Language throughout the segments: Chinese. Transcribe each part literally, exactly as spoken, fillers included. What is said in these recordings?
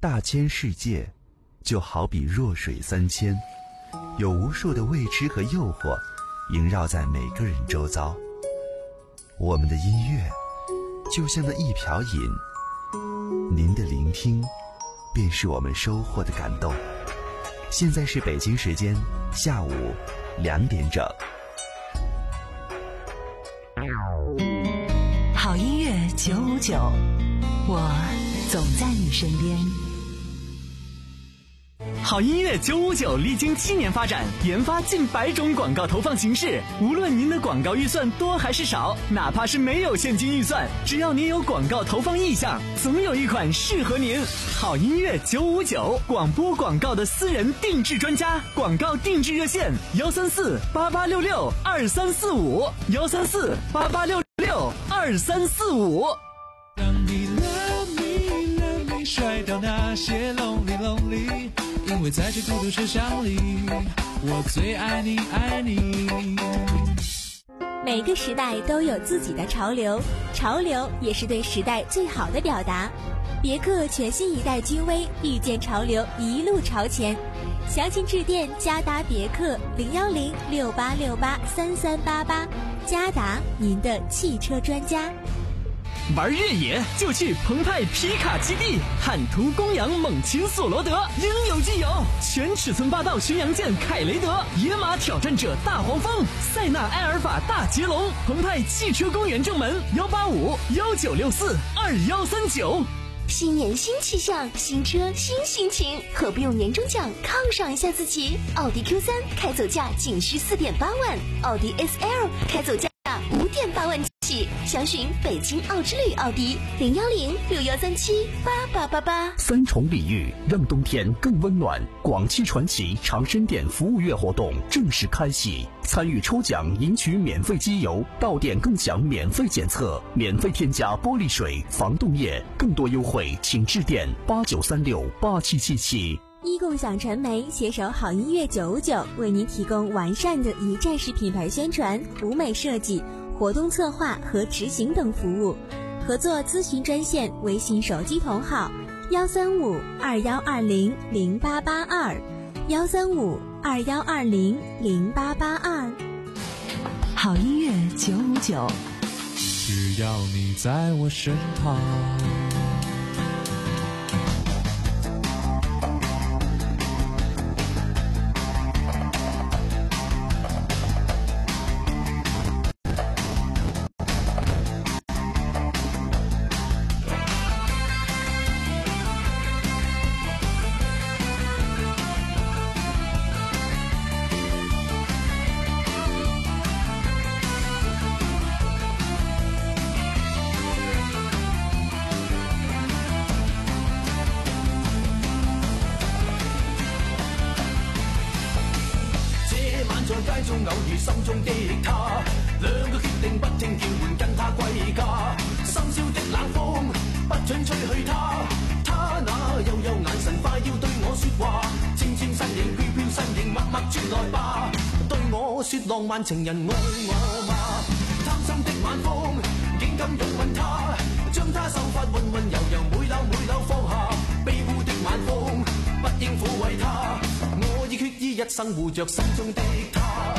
大千世界就好比弱水三千，有无数的未知和诱惑萦绕在每个人周遭。我们的音乐就像那一瓢饮，您的聆听便是我们收获的感动。现在是北京时间下午两点整。 好音乐九五九，我总在你身边。 好音乐九五九历经七年发展，研发近百种广告投放形式。无论您的广告预算多还是少，哪怕是没有现金预算，只要您有广告投放意向，总有一款适合您。好音乐九五九，广播广告的私人定制专家，广告定制热线幺三四八八六六二三四五幺三四八八六六二三四五。 让你 love me love me 甩掉那些 lonely lonely，因为在这孤独车厢里，我最爱你爱你。 每个时代都有自己的潮流，潮流也是对时代最好的表达。别克全新一代君威，遇见潮流，一路朝前。详情致电嘉达别克零幺零六八六八三三八八，嘉达，您的汽车专家。 玩越野就去澎湃皮卡基地，汉途公羊猛禽索罗德应有尽有，全尺寸霸道巡洋舰凯雷德，野马挑战者大黄蜂，塞纳埃尔法大捷龙。澎湃汽车公园正门幺八五幺九六四二幺三九。 新年新气象，新车新心情，何不用年终奖犒赏一下自己？奥迪 Q 三 开走价仅需 四点八万，奥迪 S L 开走价五点八万起，详询北京奥之旅奥迪零幺零六幺三七八八八八。 三重礼遇，让冬天更温暖。广汽传祺长生店服务月活动正式开启，参与抽奖赢取免费机油，到店更享免费检测，免费添加玻璃水、防冻液，更多优惠请致电八九三六八七七七。 一共享传媒携手好音乐九五九，为您提供完善的一站式品牌宣传、舞美设计、活动策划和执行等服务。合作咨询专线微信手机同号幺三五二幺二零零八八二幺三五二幺二零零八八二。 好音乐九五九， 只要你在我身旁。 浪漫情人愛我嗎？貪心的晚風，竟敢擁吻他，將他秀髮溫溫柔柔每縷每縷放下。庇護的晚風，不應撫慰他，我已決意一生護着心中的他。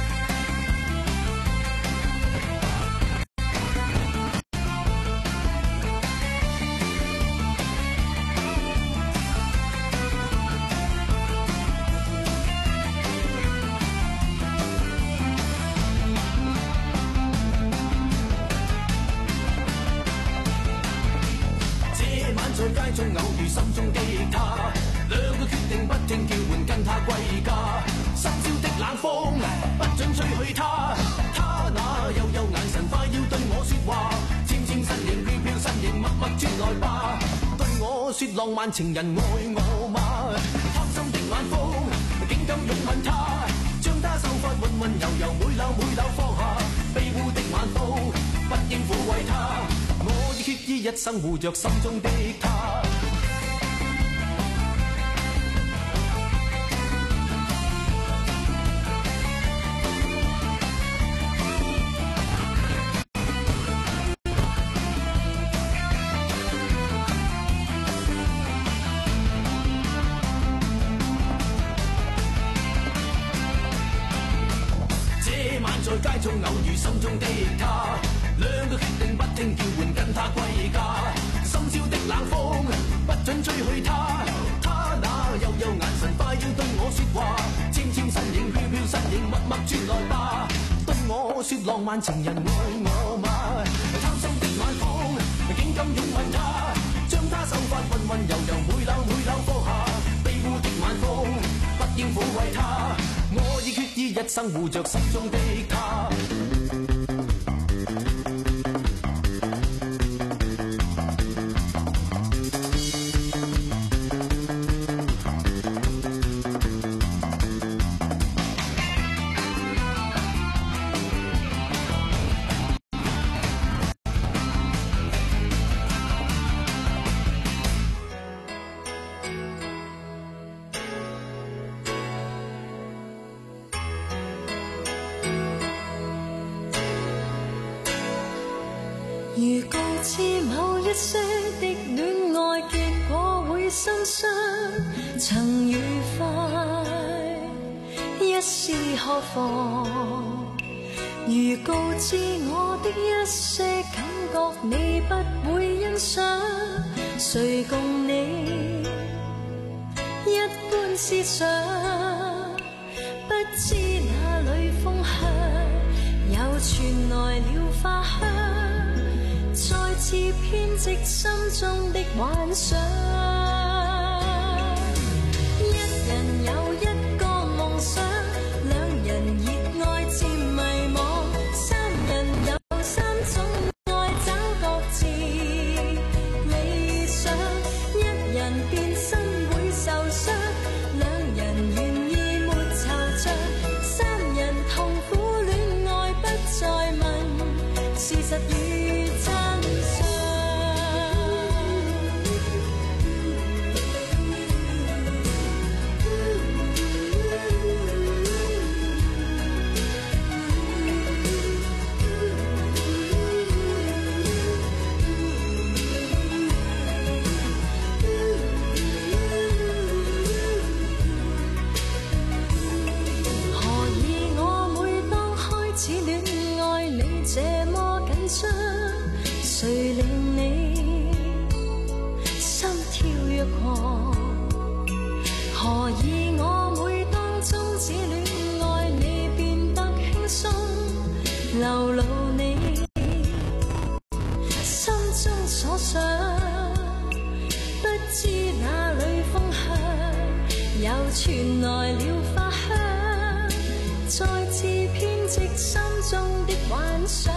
在街中偶遇心中的他，兩個決定不聽叫喚跟他歸家。深宵的冷風不准吹去他，他那幽幽眼神快要對我說話，纖纖身形飄飄身形默默轉來吧，對我說浪漫情人愛我嗎？貪心的晚風竟敢擁吻他，將他秀髮溫溫柔柔每縷每縷放下。庇護的晚風不應撫慰他，我已決意一生護着心中的他。 眾偶遇心中的他，兩個決定不聽叫喚跟他歸家，深宵的冷風不准吹去他，他那幽幽眼神快要對我說話，纖纖身影飄飄身影默默轉來吧，對我說浪漫情人愛我嗎？貪心的晚風竟敢擁吻他，將他手法溫溫柔柔每縷每縷放下，卑污的晚風不應撫慰他，我已決意一生護着心中的他。 如告知某一些的戀愛結果會心傷，曾愉快一試何妨？如告知我的一些感覺你不會欣賞，誰共你一般思想？不知哪裏風香，又傳來了花香，再次編織心中的幻想，一人有一個夢想，兩人熱愛漸迷惘，三人有三種愛找各自理想，一人變身會受傷，兩人願意沒惆悵，三人痛苦戀愛不再問事實與真。誰令你心跳若狂？何以我每當終止戀愛你變得輕鬆，流露你心中所想？不知哪裏風香，又傳來了花香，再次編織心中的幻想。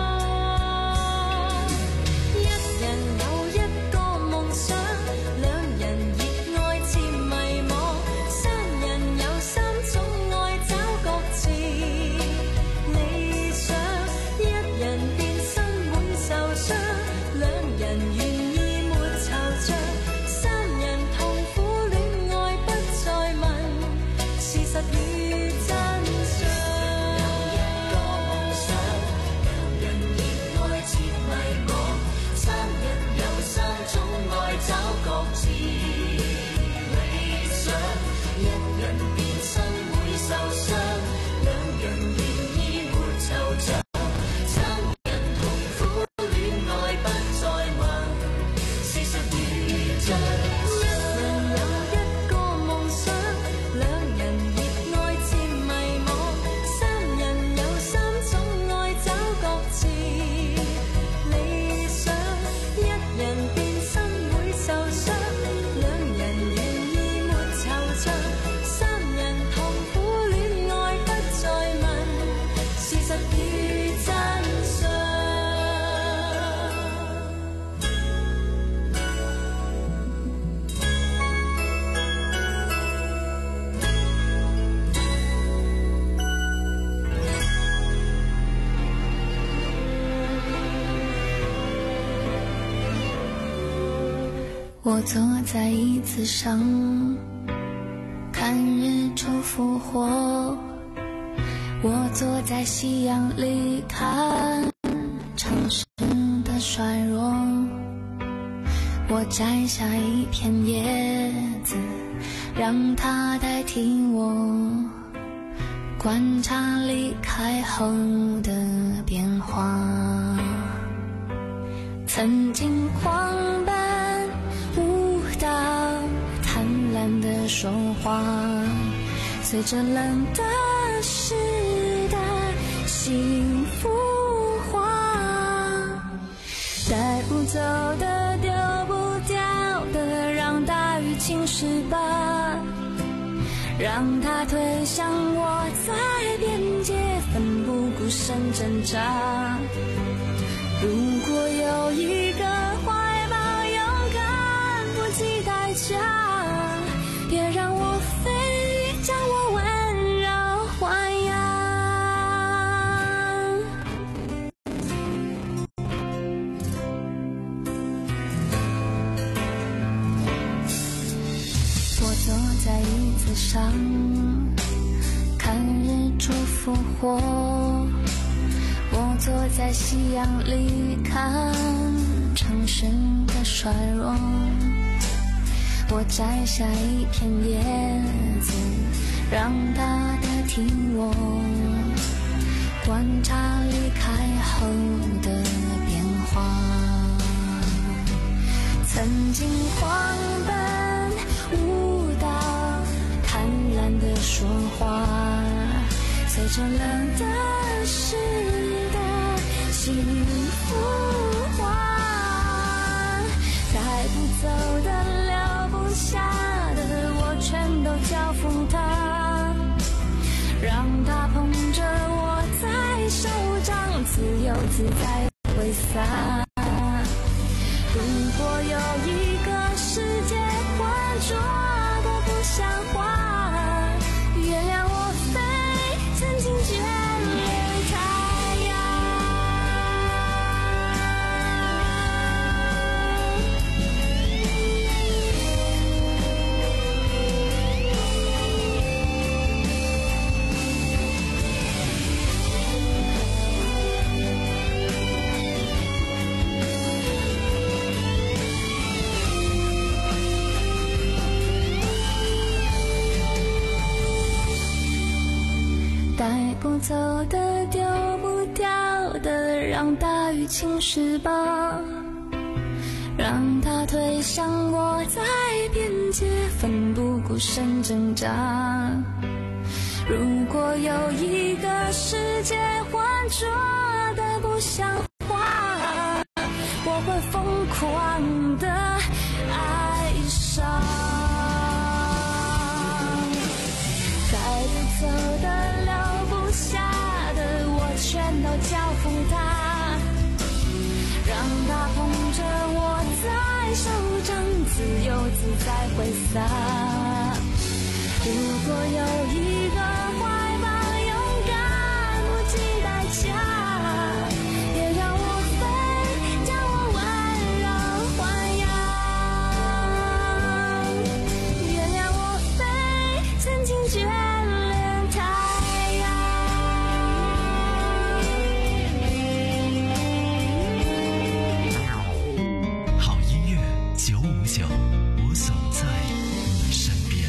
我坐在椅子上，看日出复活。我坐在夕阳里，看城市的衰弱。我摘下一片叶子，让它代替我观察离开后的变化。曾经狂奔舞蹈，贪婪的说话，随着冷的时的幸福化，带不走的丢不掉的，让大雨侵蚀吧，让它推向我在边界奋不顾身挣扎。如果有一个怀抱勇敢不计代价，别让我飞，将我温柔豢养。我坐在椅子上，看日出复活，我坐在夕阳里看城市的衰弱，我摘下一片叶子，让它代替我，观察离开后的变化。曾经狂奔舞蹈，贪婪的说话，随着冷的时的幸福化，带不走的留不下的，我全都交付他，让他捧着我在手掌，自由自在挥洒。如果有一个世界浑浊的不像话，原谅我飞，曾经眷恋太阳。带不走的丢不掉的，让大雨侵蚀吧，让它推向我在边界奋不顾身挣扎。如果有一个世界浑浊的不像话，我会疯狂的爱上。带不走的留不下的，我全都交付他，让他捧着我在手掌，自由自在挥洒。如果有一个怀抱勇敢不计代价，别让我飞，将我温柔豢养。原谅我飞，曾经眷恋太阳。 好音乐九五九，我总在你身边。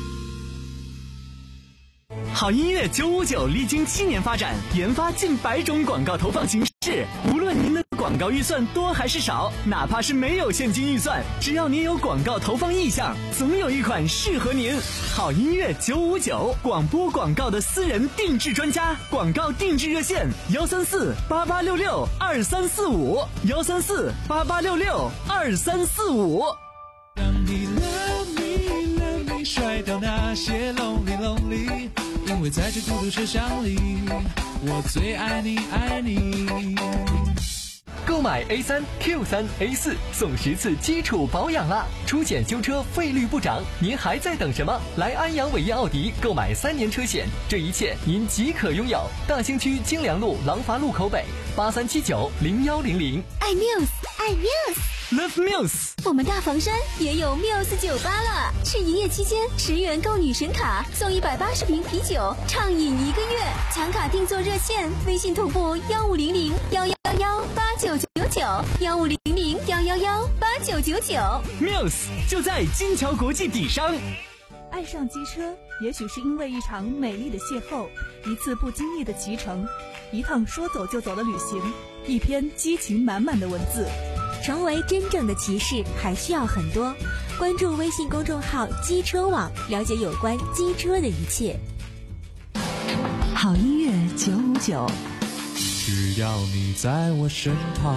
好音乐九五九历经七年发展，研发近百种广告投放形式。无论您的广告预算多还是少，哪怕是没有现金预算，只要您有广告投放意向，总有一款适合您。好音乐九五九，广播广告的私人定制专家，广告定制热线幺三四八八六六二三四五幺三四八八六六二三四五。 让你 love me love me 甩掉那些 lonely lonely， 因为在这孤独车厢里，我最爱你爱你。 购买 A 三 Q 三 A 四送十次基础保养啦！出险修车费率不涨，您还在等什么？来安阳伟业奥迪购买三年车险，这一切您即可拥有。大兴区京良路廊坊路口北八三七九零幺零零。 爱 Muse， 爱 Muse，Love Muse。 我们大房山也有 Muse 酒吧了，是营业期间十元购女神卡送一百八十瓶啤酒，畅饮一个月。抢卡定做热线，微信同步幺五零零幺幺幺八九九九幺五零零幺幺幺八九九九。 Muse 就在金桥国际底商。 爱上机车，也许是因为一场美丽的邂逅，一次不经意的骑乘，一趟说走就走的旅行，一篇激情满满的文字。 成为真正的骑士还需要很多，关注微信公众号机车网，了解有关机车的一切。 好音乐九五九， 只要你在我身旁。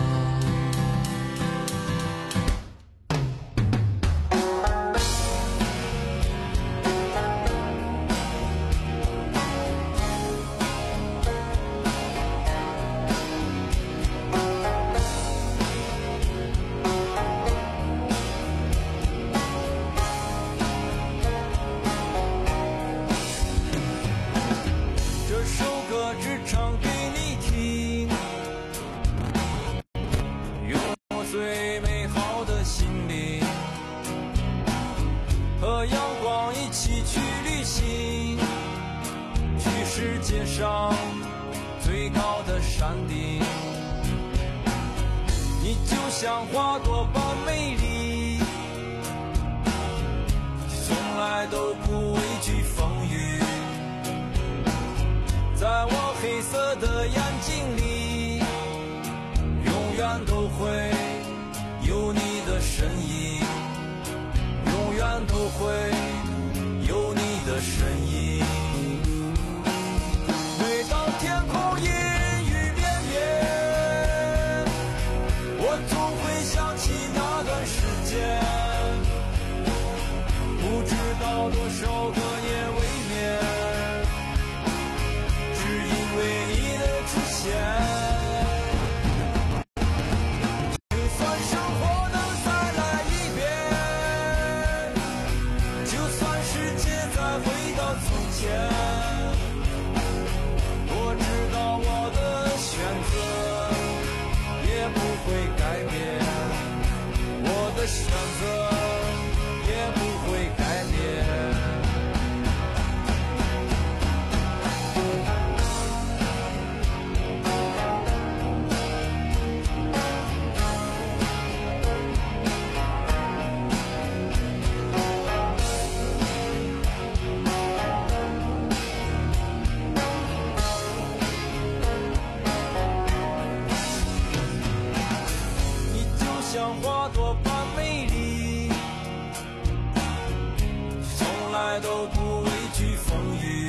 像花朵般美丽，从来都不畏惧风雨，在我黑色的眼睛里，永远都会有你的身影，永远都会有你的身影。每当天空阴雨绵绵，我总会想起那段时间，不知道多少个夜未眠，只因为你的出现。就算生活能再来一遍，就算世界再回到从前，我知道我的选择也不会改变，我的选择也不会改变。像花朵般美丽，从来都不畏惧风雨，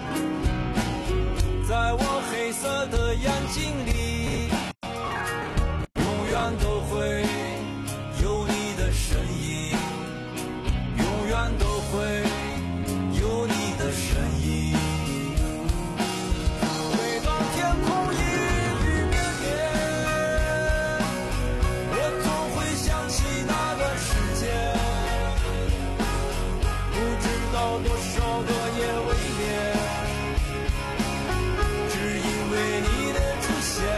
在我黑色的眼睛里，永远都会有你的身影，永远都会有你的身影。每当天空阴雨绵绵，我总会想起那段时间，不知道多少个夜未眠，只因为你的出现。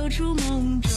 走出梦中。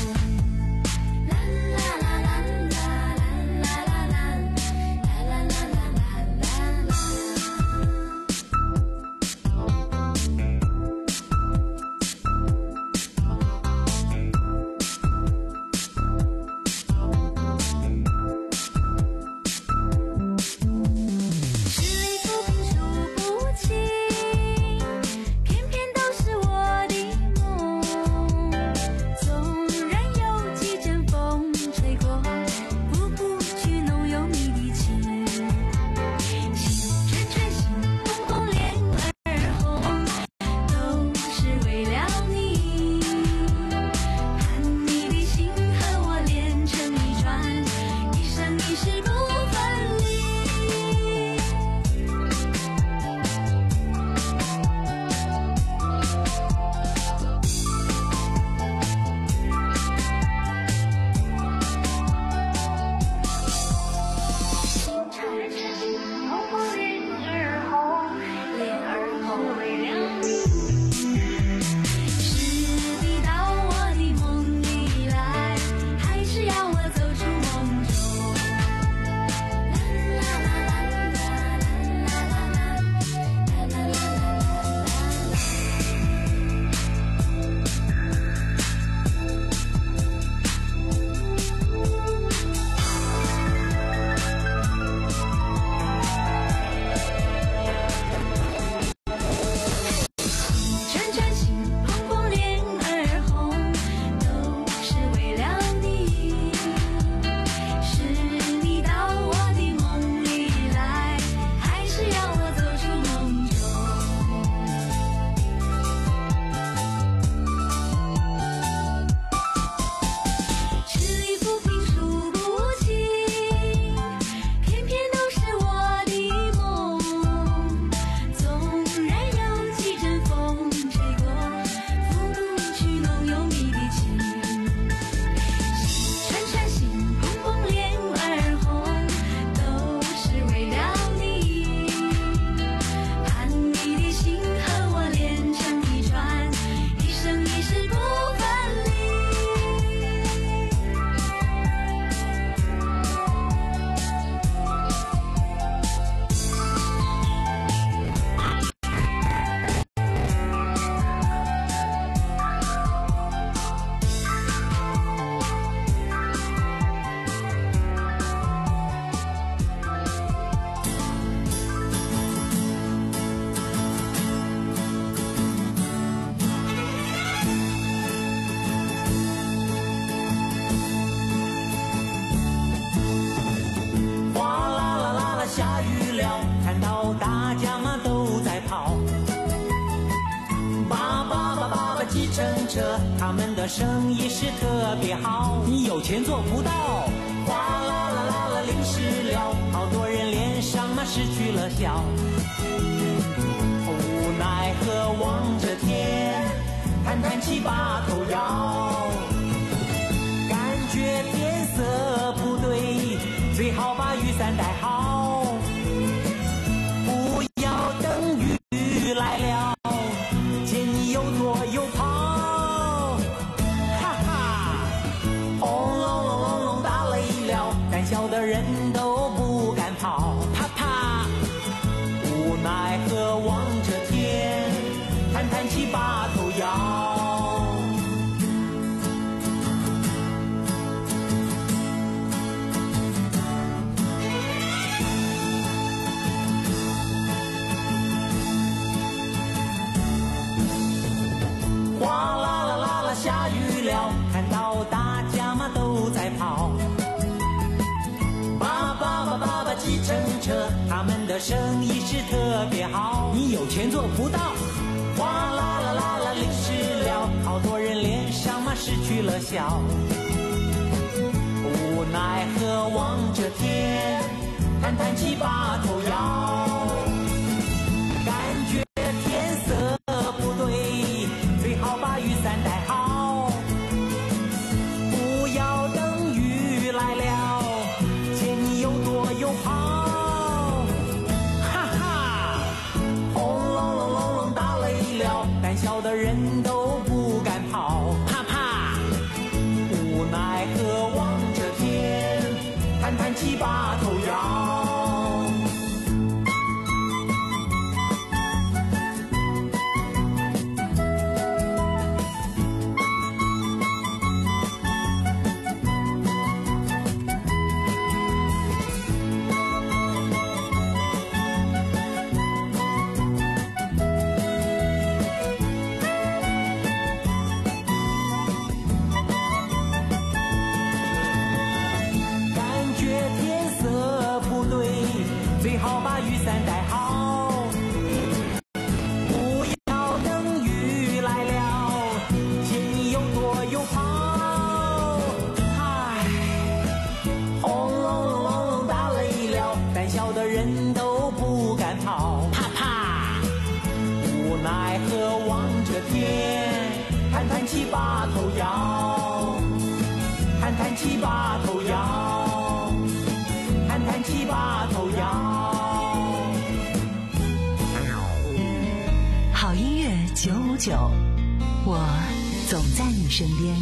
他们的生意是特别好，你有钱做不到。哗啦啦啦啦，淋湿了，好多人脸上嘛失去了笑。无奈何望着天，叹叹气把头摇，感觉天色不对，最好把雨伞带好，不要等雨来了，见你又躲又跑。小的人都不敢跑，啪啪，无奈何望着天，叹叹气把头摇。哗啦啦啦啦，下雨了，看到大家嘛都在跑。计程车，他们的生意是特别好，你有钱做不到。哗啦啦啦啦，淋湿了，好多人脸上嘛失去了笑。无奈何望着天，叹叹气把头摇，感觉天色不对，最好把雨伞带好，不要等雨来了，见你又躲又跑。哈哈，轰隆隆隆隆打雷了，胆小的人都不敢跑，怕怕。 起把头摇，弹弹起把头摇，弹弹起把头摇。 好音乐九五九，我总在你身边。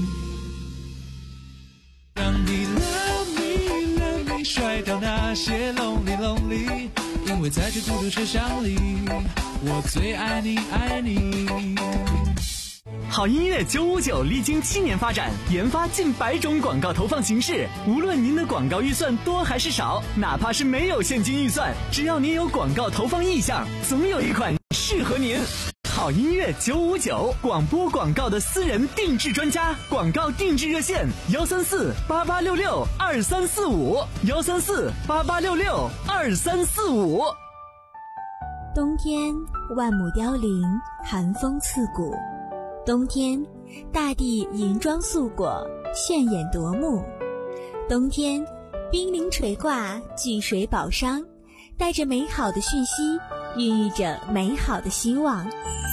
让你 love me love me 甩掉那些 lonely lonely， 因为在这孤独车厢里，我最爱你爱你。 好音乐九五九历经七年发展，研发近百种广告投放形式。无论您的广告预算多还是少，哪怕是没有现金预算，只要您有广告投放意向，总有一款适合您。好音乐九五九，广播广告的私人定制专家，广告定制热线幺三四八八六六二三四五幺三四八八六六二三四五。 冬天万亩凋零，寒风刺骨。冬天大地银装素裹，炫眼夺目。冬天冰凌垂挂，聚水宝商，带着美好的讯息，孕育着美好的希望。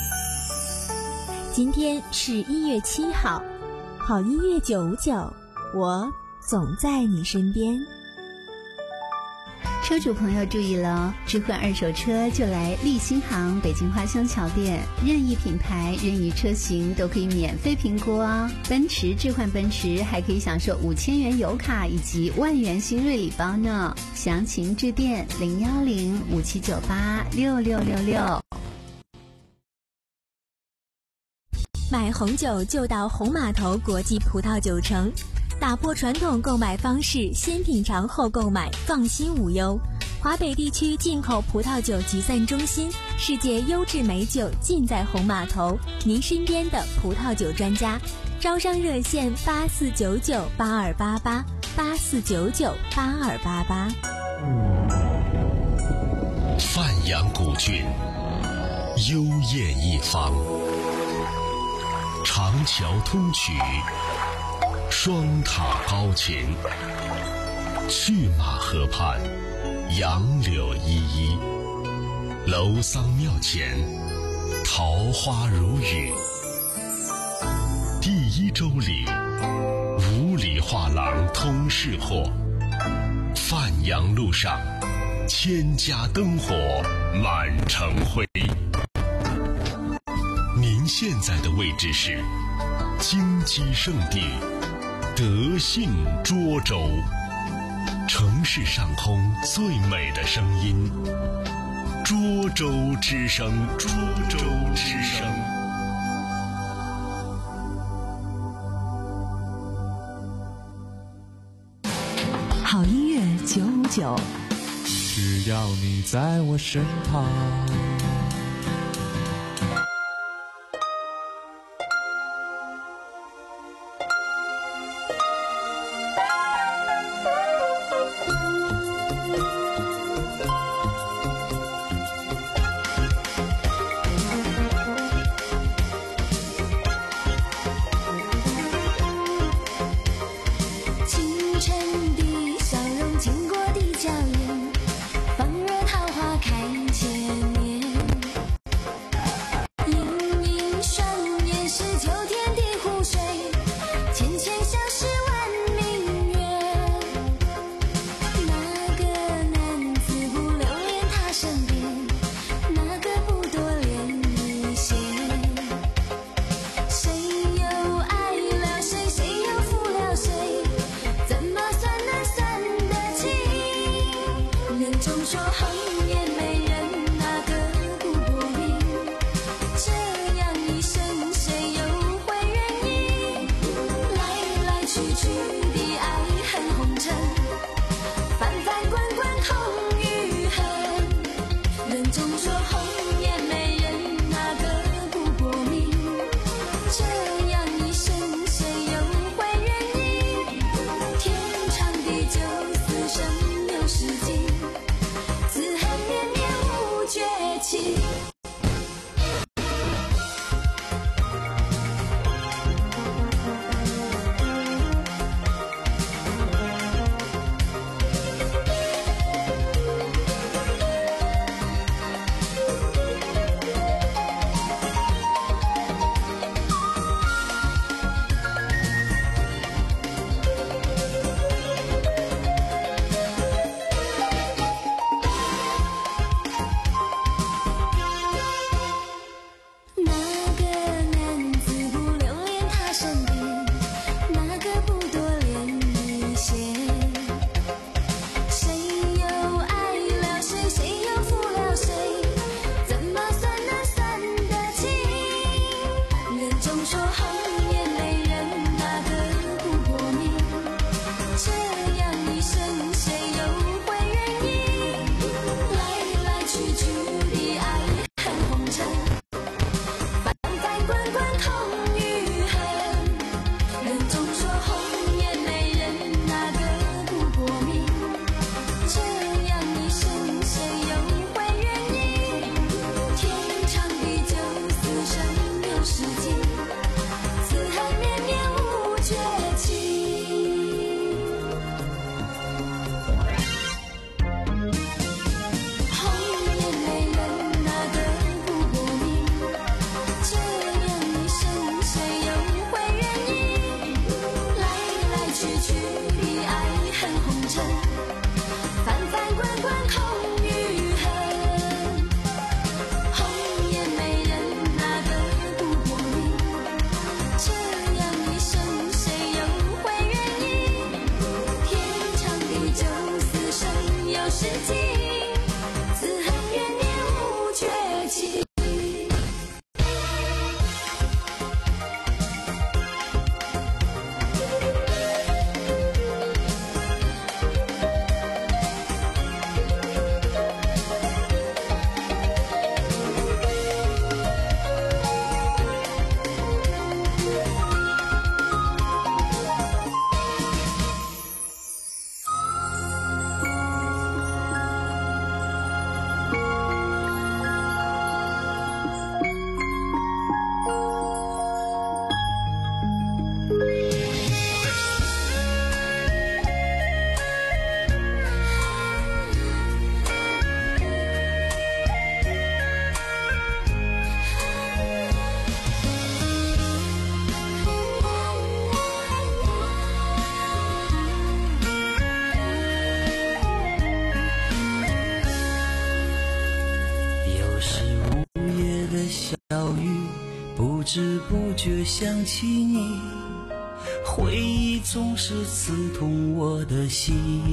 今天是一月七号，好音乐九五九，我总在你身边。 车主朋友注意了，置换二手车就来立新行北京花乡桥店，任意品牌任意车型都可以免费评估哦。奔驰置换奔驰还可以享受五千元油卡以及万元新锐礼包呢，详情致电零幺零五七九八六六六六。 买红酒就到红码头国际葡萄酒城，打破传统购买方式，先品尝后购买，放心无忧。华北地区进口葡萄酒集散中心，世界优质美酒尽在红码头，您身边的葡萄酒专家。招商热线八四九九八二八八八四九九八二八八。 范阳古郡，幽艳一方，长桥通衢，双塔高擎，去马河畔，杨柳依依，楼桑庙前，桃花如雨。第一周里，五里画廊通市货，范阳路上，千家灯火满城辉。您现在的位置是金鸡圣地德信涿州，城市上空最美的声音，涿州之声，涿州之声。 好音乐九五九， 只要你在我身旁。 经过的娇艳，仿若桃花开千年。 不知不觉想起你，回忆总是刺痛我的心。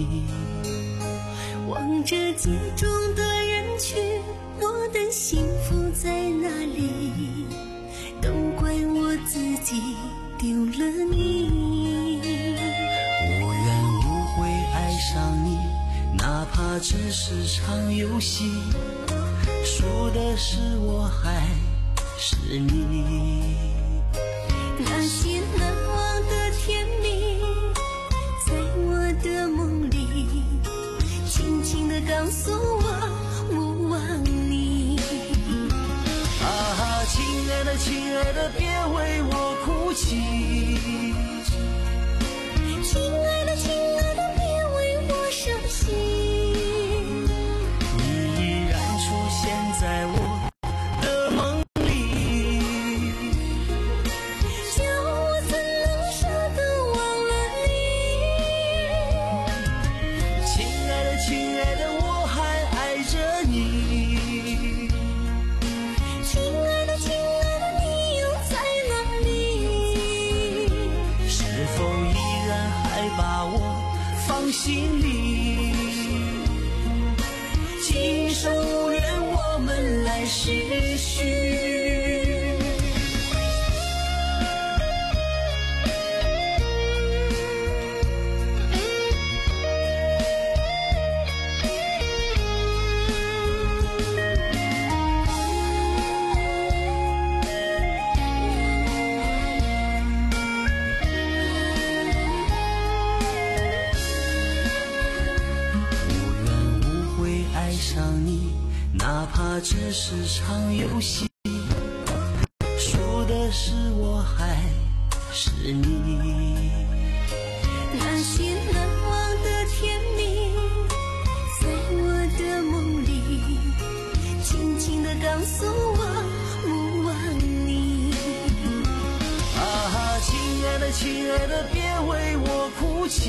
望着镜中的人群，我的幸福在哪里？都怪我自己丢了你。 无缘无悔爱上你，哪怕只是场游戏，输的是我还是你。 那些难忘的甜蜜，在我的梦里轻轻地告诉我，我忘你。 啊，亲爱的亲爱的，别为我哭泣。 亲爱的亲爱的，别为我伤心。 你依然出现在我的梦里， 叫我怎能舍得忘了你。 亲爱的亲爱的，我还爱着你。 亲爱的亲爱的，你又在哪里？ 是否依然还把我放心里？今生无缘，我们来世续。爱上你，哪怕只是场游戏，输的是我还是你。 那些难忘的甜蜜，在我的梦里轻轻地告诉我，我忘你。 啊，亲爱的亲爱的，别为我哭泣。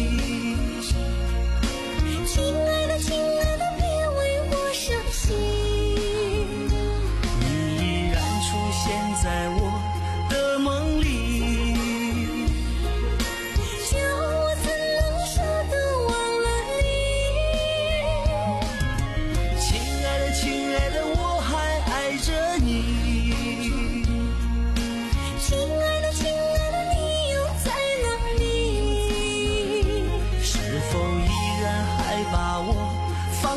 亲爱的亲爱的，别为我伤心。 你依然出现在我的梦里， 叫我怎能舍得忘了你。 亲爱的亲爱的，我还爱着你。 亲爱的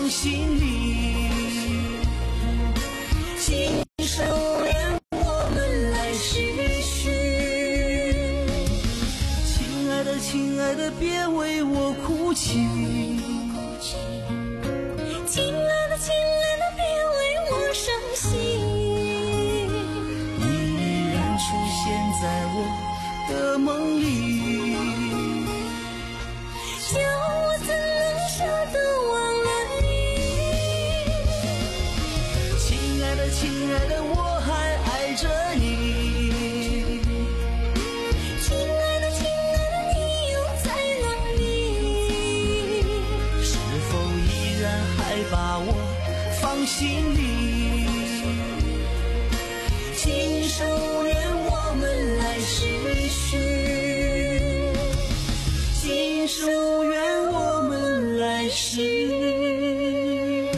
放心里。今生愿我们来续续。亲爱的，亲爱的，别为我哭泣。 亲爱的，亲爱的，别为我伤心。 你依然出现在我的梦里， 叫我怎能舍得忘了你？ 亲爱的，亲爱的，我还爱着你。 亲爱的，亲爱的，你又在哪里？ 是否依然还把我放心里？今生愿我们来续续，今生愿我们来续续。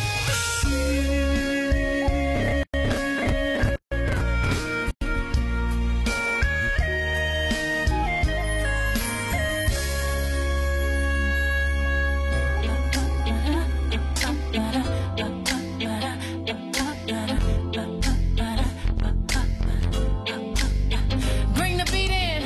Bring the beat in.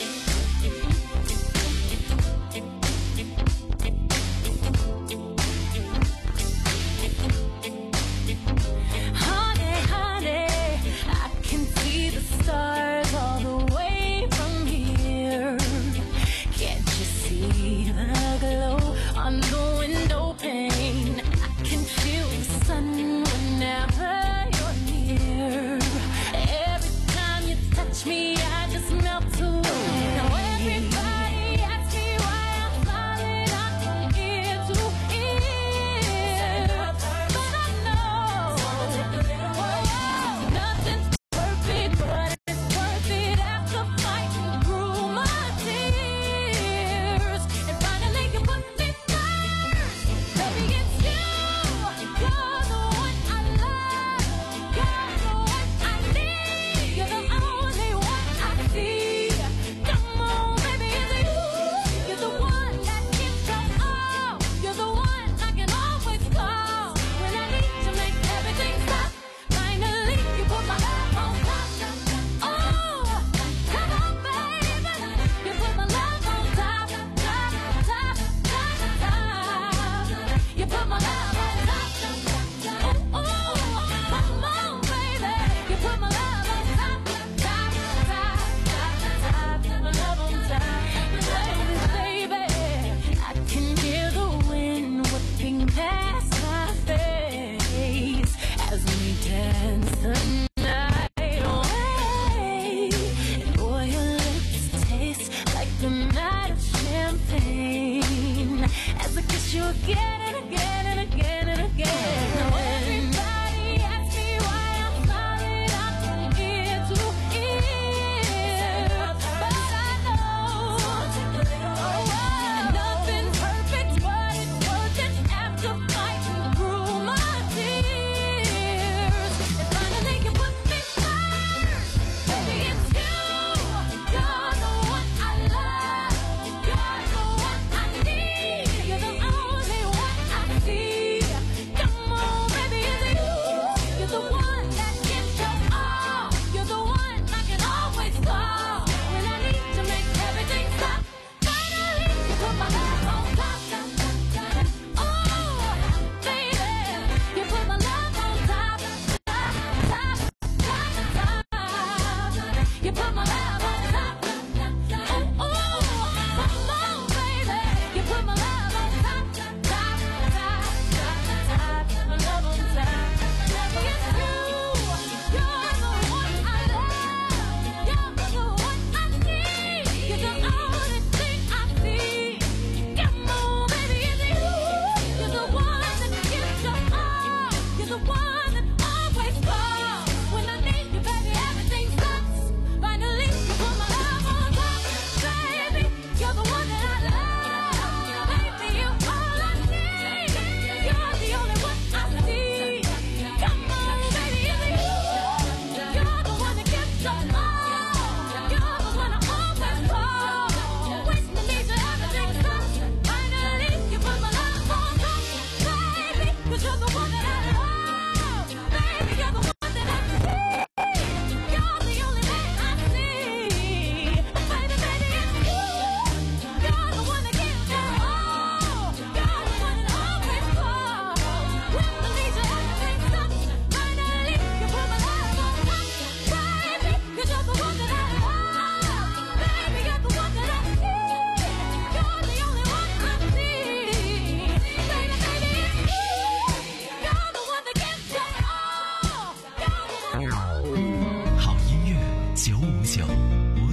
Honey, honey, I can see the stars all the way from here. Can't you see the glow on the window pane? I can feel the sun whenever you're near. Every time you touch me, I just melt away. Now everybody asks me why I'm smiling out from ear to ear, but I know nothing's perfect, but it's worth it after fighting through my tears. And finally you put me first, baby, it's you. You're the one I love, you're the one I need, you're the only one I see. Come on, baby, it's you. You're the one that gives up all. You're the one I can always call when I need to make everything stop. Finally, you put my love on top. Oh, come on, baby, you put my love on top, top, top, top, top. You put my love on top. Oh, oh, come on, baby, you put my love on top, top, top, top, top. My love on top, baby, baby. I can hear the wind whipping past my face as we dance the night away. And boy, your lips taste like the night of champagne as I kiss you again and again and again and again. Now everybody asks me why I'm smiling out from ear to ear, but I know nothing's perfect, but it's worth it after fighting through my tears. And finally you put me first, baby, it's you. You're the one I love, you're the one I need, you're the only one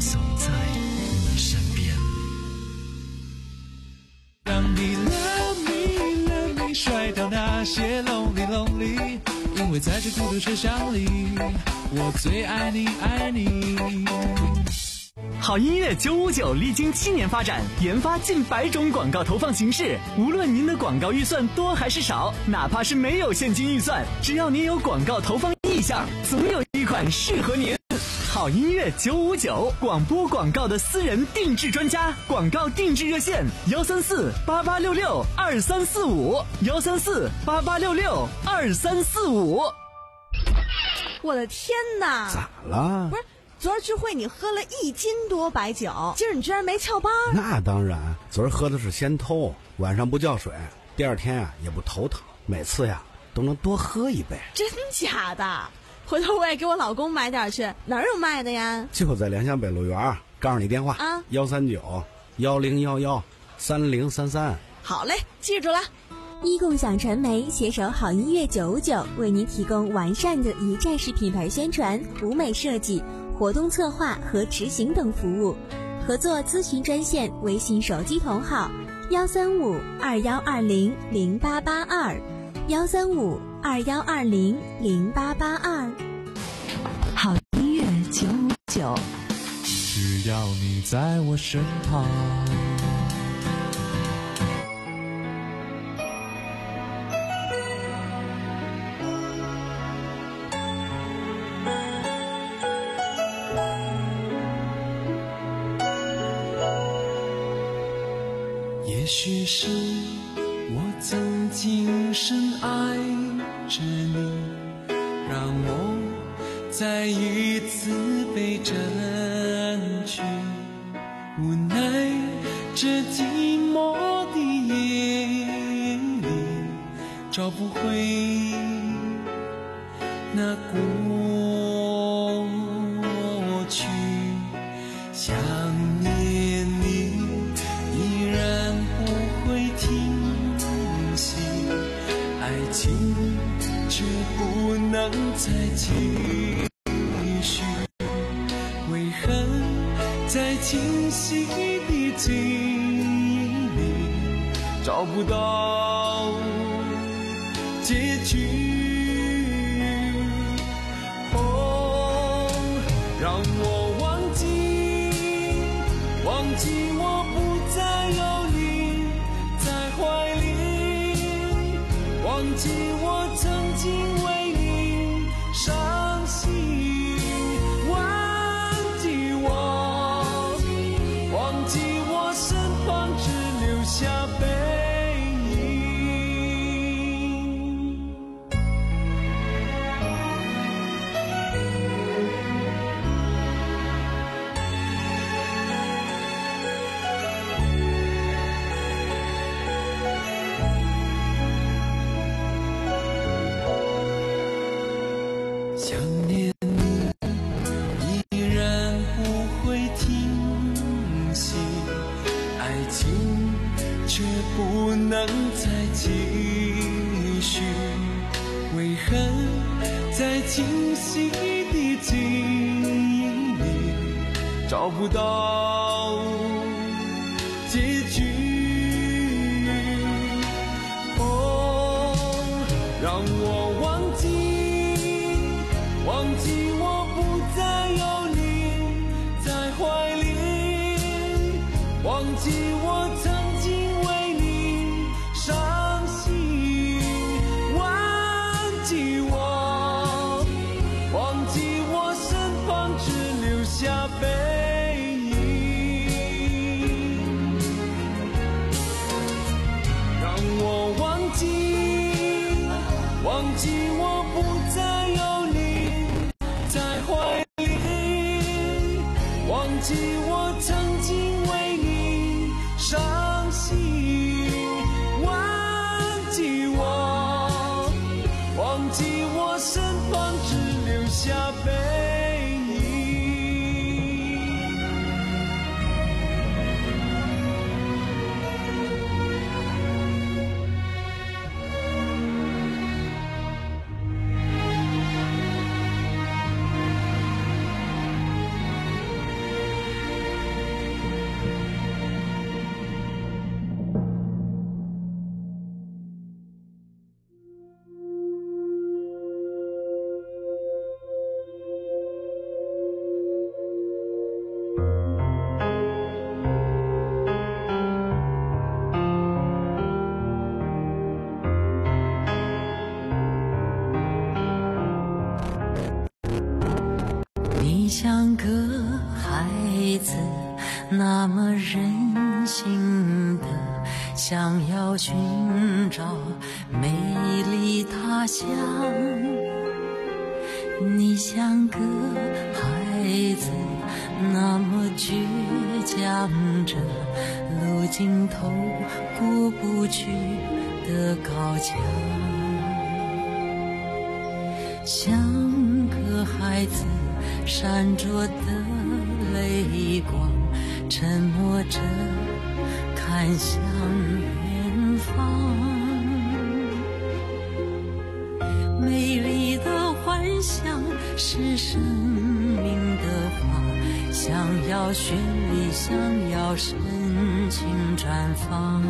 守在你身边。 当你 love me love me 甩掉那些 lonely lonely， 因为在这孤独车厢里，我最爱你爱你。 好音乐九五九历经七年发展，研发近百种广告投放形式。无论您的广告预算多还是少，哪怕是没有现金预算，只要您有广告投放意向，总有一款适合您。好音乐九五九，广播广告的私人定制专家，广告定制热线：幺三四八八六六二三四五，幺三四八八六六二三四五。 我的天哪！ 咋了？ 不是。昨儿聚会你喝了一斤多白酒，今儿你居然没翘班？ 那当然，昨儿喝的是仙偷，晚上不叫水，第二天呀、啊、也不头疼，每次呀都能多喝一杯。 真假的？回头我也给我老公买点去，哪儿有卖的呀？ 就在联想北路园，告诉你电话啊，幺三九幺零幺幺三零三三。 好嘞，记住了。 一共享传媒携手好音乐九五九，为您提供完善的一站式品牌宣传、舞美设计、活动策划和执行等服务。合作咨询专线：微信手机同号幺三五二幺二零零八八二，幺三五二幺二零零八八二。 好音乐九五九， 只要你在我身旁。 也许是我曾经深爱着你，让我再一次被占据，无奈这寂寞的夜里找不回那过去，想念你依然不会停息，爱情却不能再继续，为何在清晰的记忆里找不到结局？哦，让我忘记忘记我不再有你在怀里，忘记我曾经为你伤心，忘记我忘记我身旁只留下背影。想念你依然不会停息，爱情却不能再继续，为何在清晰的记忆里找不到结局？哦，让我忘记忘记我不再有你在怀里，忘记我曾经为你伤心，忘记我忘记我身旁只留下背影，让我忘记忘记我不再有你在怀里，忘记我曾经为你伤心，忘记我忘记我身旁只留下背影。 你像个孩子，那么任性的想要寻找美丽他乡。你像个孩子，那么倔强着路尽头过不去的高墙。像个孩子闪着的泪光，沉默着看向远方。美丽的幻想是生命的花，想要绚丽，想要深情绽放。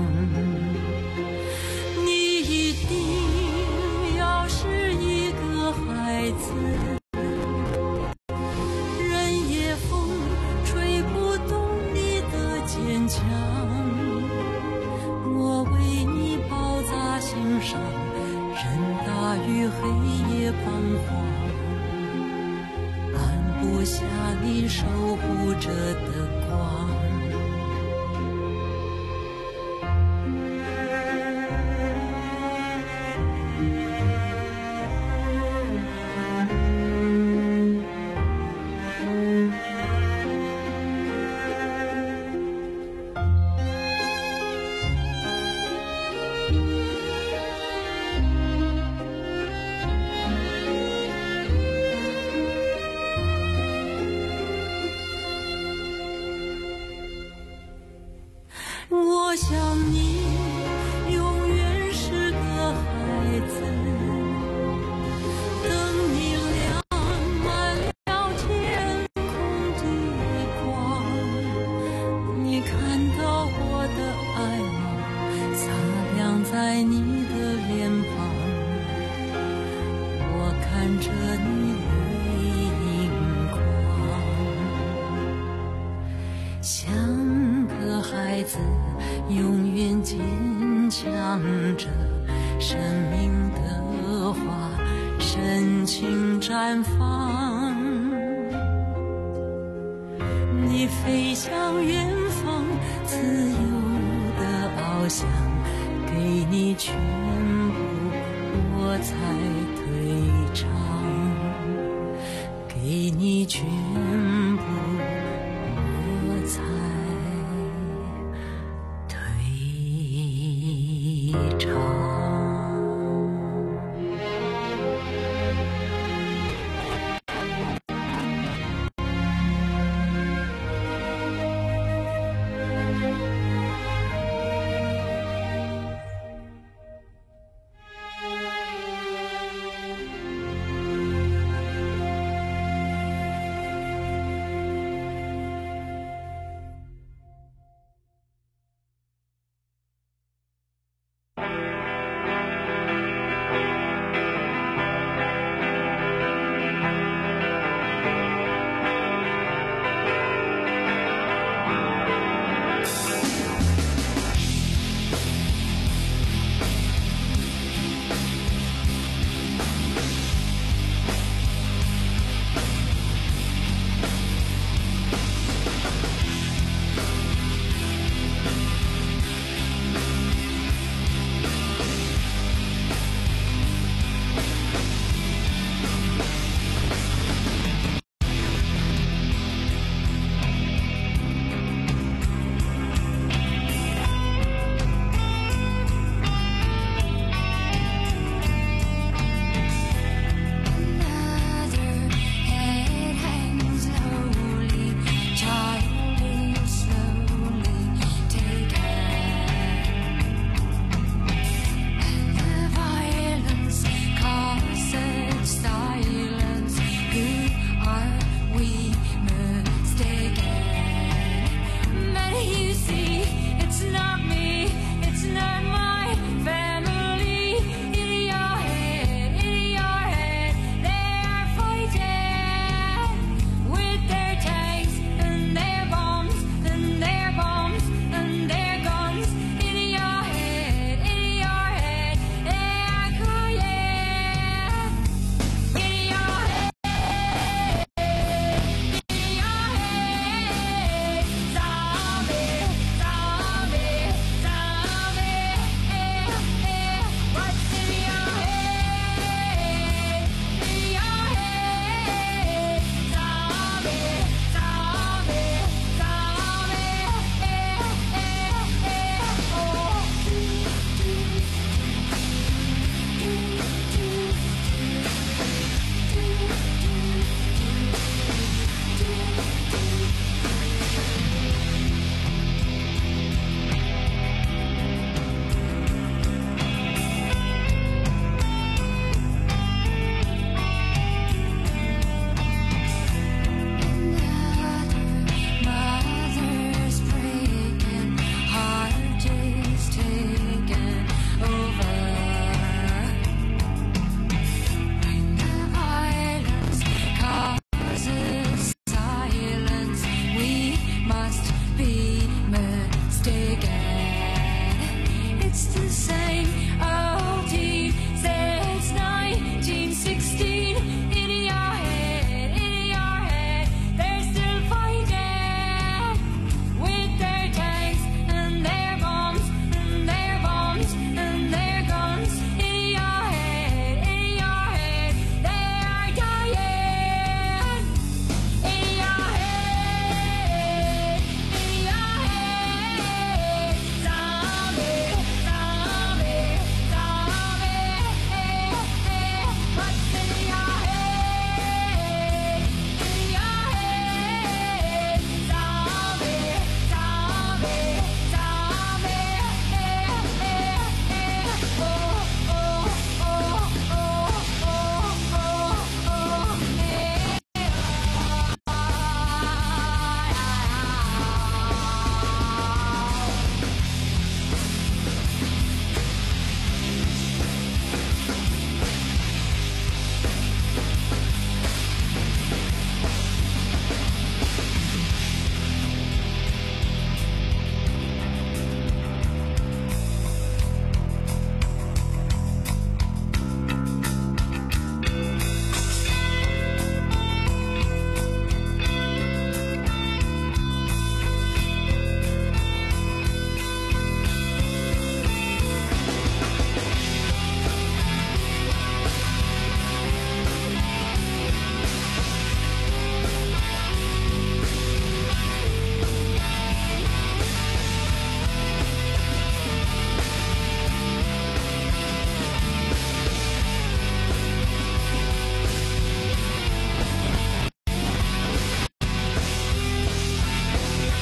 你一定要是一个孩子，任夜风吹不动你的坚强，我为你包扎心上，任大雨黑夜彷徨，按不下你守护着的光。我想你永远是个孩子，等你亮满了天空的光，你看到我的爱吗？擦亮在你的脸庞，我看着你的荧光，像个孩子永远坚强着，生命的花深情绽放。你飞向远方，自由的翱翔，给你全部，我才退场。